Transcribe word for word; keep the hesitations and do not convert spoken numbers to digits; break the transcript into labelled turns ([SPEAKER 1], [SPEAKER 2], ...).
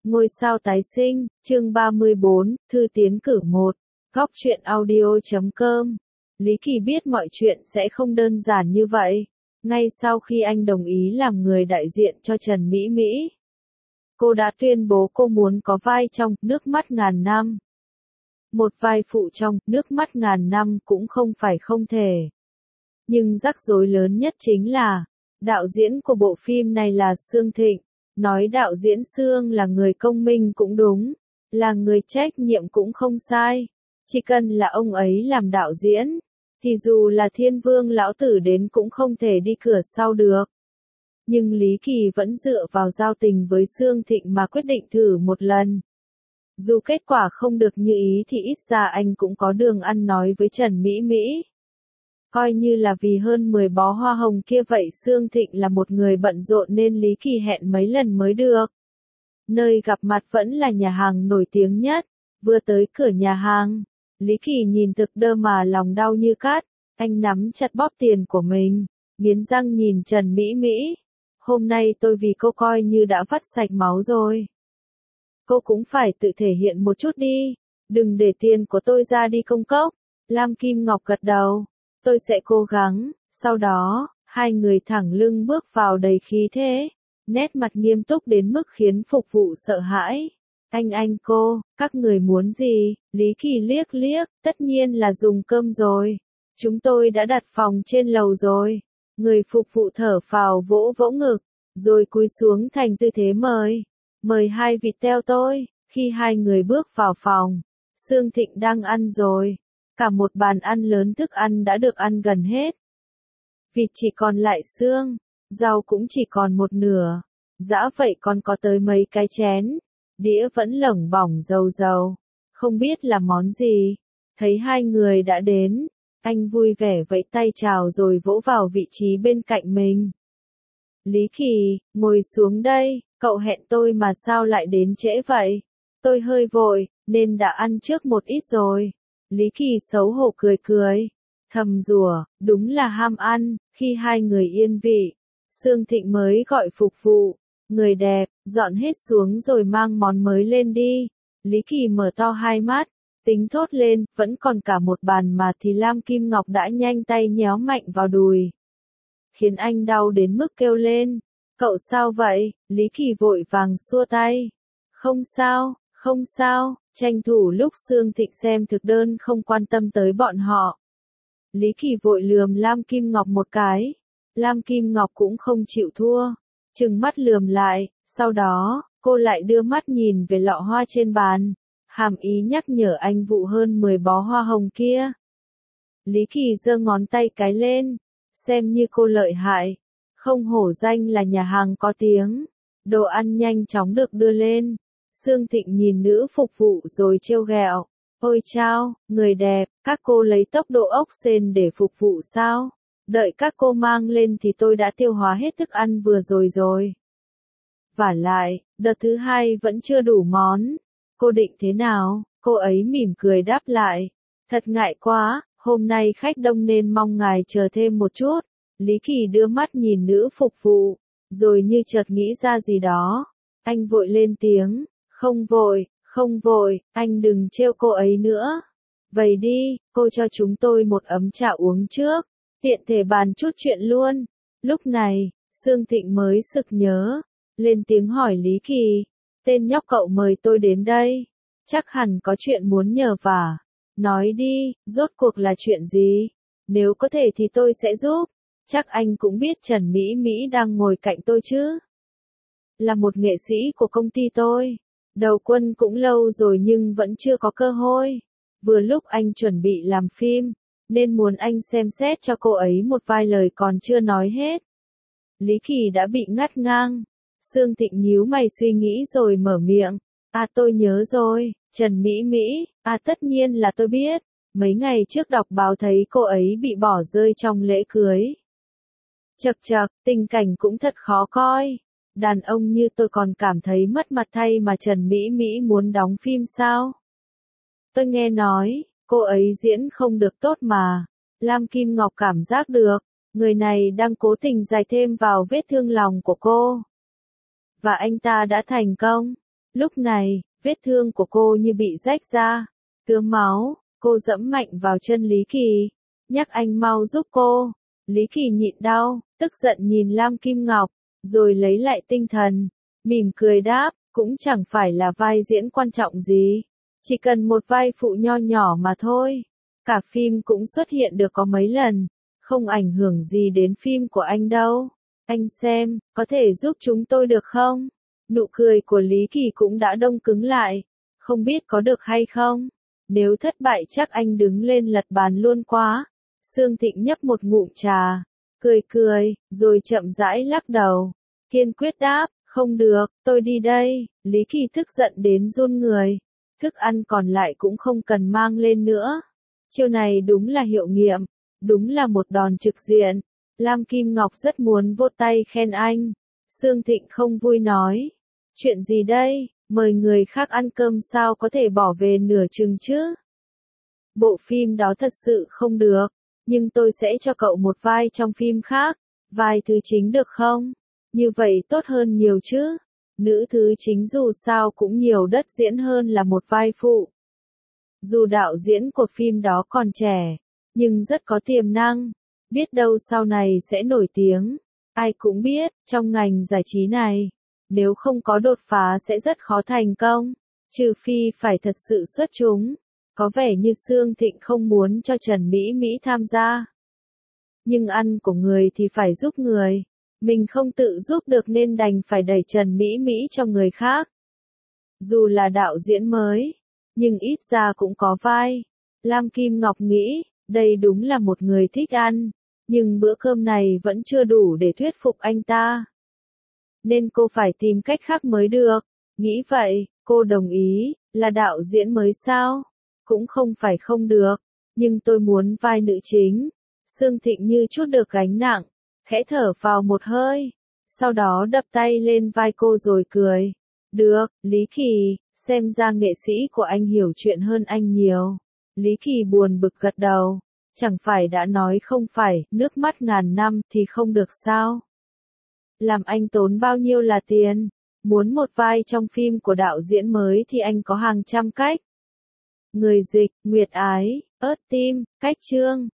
[SPEAKER 1] Ngôi sao tái sinh, chương ba mươi bốn, thư tiến cử một, góc truyện audio chấm com. Lý Kỳ biết mọi chuyện sẽ không đơn giản như vậy. Ngay sau khi anh đồng ý làm người đại diện cho Trần Mỹ Mỹ, cô đã tuyên bố cô muốn có vai trong Nước mắt ngàn năm. Một vai phụ trong Nước mắt ngàn năm cũng không phải không thể. Nhưng rắc rối lớn nhất chính là, đạo diễn của bộ phim này là Sương Thịnh. Nói đạo diễn Sương là người công minh cũng đúng, là người trách nhiệm cũng không sai. Chỉ cần là ông ấy làm đạo diễn, thì dù là Thiên Vương lão tử đến cũng không thể đi cửa sau được. Nhưng Lý Kỳ vẫn dựa vào giao tình với Sương Thịnh mà quyết định thử một lần. Dù kết quả không được như ý thì ít ra anh cũng có đường ăn nói với Trần Mỹ Mỹ. Coi như là vì hơn mười bó hoa hồng kia vậy, Sương Thịnh là một người bận rộn nên Lý Kỳ hẹn mấy lần mới được. Nơi gặp mặt vẫn là nhà hàng nổi tiếng nhất. Vừa tới cửa nhà hàng, Lý Kỳ nhìn thực đơ mà lòng đau như cắt. Anh nắm chặt bóp tiền của mình, nghiến răng nhìn Trần Mỹ Mỹ. Hôm nay tôi vì cô coi như đã vắt sạch máu rồi. Cô cũng phải tự thể hiện một chút đi. Đừng để tiền của tôi ra đi công cốc. Lam Kim Ngọc gật đầu. Tôi sẽ cố gắng. Sau đó, hai người thẳng lưng bước vào đầy khí thế, nét mặt nghiêm túc đến mức khiến phục vụ sợ hãi. Anh anh cô, các người muốn gì? Lý Kỳ liếc liếc, tất nhiên là dùng cơm rồi. Chúng tôi đã đặt phòng trên lầu rồi. Người phục vụ thở phào vỗ vỗ ngực, rồi cúi xuống thành tư thế mời. Mời hai vị theo tôi. Khi hai người bước vào phòng, Sương Thịnh đang ăn rồi. Cả một bàn ăn lớn thức ăn đã được ăn gần hết. Vịt chỉ còn lại xương, rau cũng chỉ còn một nửa, dã vậy còn có tới mấy cái chén, đĩa vẫn lởng bỏng dầu dầu, không biết là món gì. Thấy hai người đã đến, anh vui vẻ vẫy tay chào rồi vỗ vào vị trí bên cạnh mình. Lý Kỳ, ngồi xuống đây, cậu hẹn tôi mà sao lại đến trễ vậy? Tôi hơi vội, nên đã ăn trước một ít rồi. Lý Kỳ xấu hổ cười cười, thầm rủa, đúng là ham ăn. Khi hai người yên vị, Sương Thịnh mới gọi phục vụ, người đẹp, dọn hết xuống rồi mang món mới lên đi. Lý Kỳ mở to hai mắt, tính thốt lên, vẫn còn cả một bàn mà thì Lam Kim Ngọc đã nhanh tay nhéo mạnh vào đùi, khiến anh đau đến mức kêu lên. Cậu sao vậy? Lý Kỳ vội vàng xua tay. Không sao, không sao. Tranh thủ lúc Sương Thịnh xem thực đơn không quan tâm tới bọn họ. Lý Kỳ vội lườm Lam Kim Ngọc một cái. Lam Kim Ngọc cũng không chịu thua, trừng mắt lườm lại, sau đó, cô lại đưa mắt nhìn về lọ hoa trên bàn, hàm ý nhắc nhở anh vụ hơn mười bó hoa hồng kia. Lý Kỳ giơ ngón tay cái lên, xem như cô lợi hại, không hổ danh là nhà hàng có tiếng. Đồ ăn nhanh chóng được đưa lên. Sương Thịnh nhìn nữ phục vụ rồi trêu ghẹo. Ôi chao, người đẹp, các cô lấy tốc độ ốc sên để phục vụ sao? Đợi các cô mang lên thì tôi đã tiêu hóa hết thức ăn vừa rồi rồi. Vả lại, đợt thứ hai vẫn chưa đủ món. Cô định thế nào? Cô ấy mỉm cười đáp lại. Thật ngại quá, hôm nay khách đông nên mong ngài chờ thêm một chút. Lý Kỳ đưa mắt nhìn nữ phục vụ, rồi như chợt nghĩ ra gì đó. Anh vội lên tiếng. Không vội, không vội, anh đừng trêu cô ấy nữa. Vậy đi, cô cho chúng tôi một ấm trà uống trước, tiện thể bàn chút chuyện luôn. Lúc này, Sương Thịnh mới sực nhớ, lên tiếng hỏi Lý Kỳ, tên nhóc cậu mời tôi đến đây, chắc hẳn có chuyện muốn nhờ vả. Nói đi, rốt cuộc là chuyện gì? Nếu có thể thì tôi sẽ giúp. Chắc anh cũng biết Trần Mỹ Mỹ đang ngồi cạnh tôi chứ? Là một nghệ sĩ của công ty tôi. Đầu quân cũng lâu rồi nhưng vẫn chưa có cơ hội. Vừa lúc anh chuẩn bị làm phim, nên muốn anh xem xét cho cô ấy một vài lời còn chưa nói hết. Lý Kỳ đã bị ngắt ngang. Sương Thịnh nhíu mày suy nghĩ rồi mở miệng. À tôi nhớ rồi, Trần Mỹ Mỹ, à tất nhiên là tôi biết. Mấy ngày trước đọc báo thấy cô ấy bị bỏ rơi trong lễ cưới. Chậc chậc, tình cảnh cũng thật khó coi. Đàn ông như tôi còn cảm thấy mất mặt thay mà Trần Mỹ Mỹ muốn đóng phim sao? Tôi nghe nói, cô ấy diễn không được tốt mà. Lam Kim Ngọc cảm giác được, người này đang cố tình dài thêm vào vết thương lòng của cô. Và anh ta đã thành công. Lúc này, vết thương của cô như bị rách ra, tứa máu, cô dẫm mạnh vào chân Lý Kỳ, nhắc anh mau giúp cô. Lý Kỳ nhịn đau, tức giận nhìn Lam Kim Ngọc, rồi lấy lại tinh thần, mỉm cười đáp, cũng chẳng phải là vai diễn quan trọng gì, chỉ cần một vai phụ nho nhỏ mà thôi. Cả phim cũng xuất hiện được có mấy lần, không ảnh hưởng gì đến phim của anh đâu. Anh xem, có thể giúp chúng tôi được không? Nụ cười của Lý Kỳ cũng đã đông cứng lại, không biết có được hay không? Nếu thất bại chắc anh đứng lên lật bàn luôn quá. Sương Thịnh nhấp một ngụm trà, cười cười, rồi chậm rãi lắc đầu, kiên quyết đáp, không được, tôi đi đây. Lý Kỳ tức giận đến run người, thức ăn còn lại cũng không cần mang lên nữa. Chiêu này đúng là hiệu nghiệm, đúng là một đòn trực diện. Lam Kim Ngọc rất muốn vỗ tay khen anh. Sương Thịnh không vui nói, chuyện gì đây, mời người khác ăn cơm sao có thể bỏ về nửa chừng chứ? Bộ phim đó thật sự không được, nhưng tôi sẽ cho cậu một vai trong phim khác, vai thứ chính được không? Như vậy tốt hơn nhiều chứ. Nữ thứ chính dù sao cũng nhiều đất diễn hơn là một vai phụ. Dù đạo diễn của phim đó còn trẻ, nhưng rất có tiềm năng, biết đâu sau này sẽ nổi tiếng. Ai cũng biết, trong ngành giải trí này, nếu không có đột phá sẽ rất khó thành công, trừ phi phải thật sự xuất chúng. Có vẻ như Sương Thịnh không muốn cho Trần Mỹ Mỹ tham gia. Nhưng ăn của người thì phải giúp người. Mình không tự giúp được nên đành phải đẩy Trần Mỹ Mỹ cho người khác. Dù là đạo diễn mới, nhưng ít ra cũng có vai. Lam Kim Ngọc nghĩ, đây đúng là một người thích ăn, nhưng bữa cơm này vẫn chưa đủ để thuyết phục anh ta. Nên cô phải tìm cách khác mới được. Nghĩ vậy, cô đồng ý, là đạo diễn mới sao? Cũng không phải không được, nhưng tôi muốn vai nữ chính. Sương Thịnh như chút được gánh nặng, khẽ thở vào một hơi, sau đó đập tay lên vai cô rồi cười. Được, Lý Kỳ, xem ra nghệ sĩ của anh hiểu chuyện hơn anh nhiều. Lý Kỳ buồn bực gật đầu, chẳng phải đã nói không phải, nước mắt ngàn năm thì không được sao? Làm anh tốn bao nhiêu là tiền? Muốn một vai trong phim của đạo diễn mới thì anh có hàng trăm cách. Người dịch, Nguyệt Ái, Ớt Tim, Cách Chương.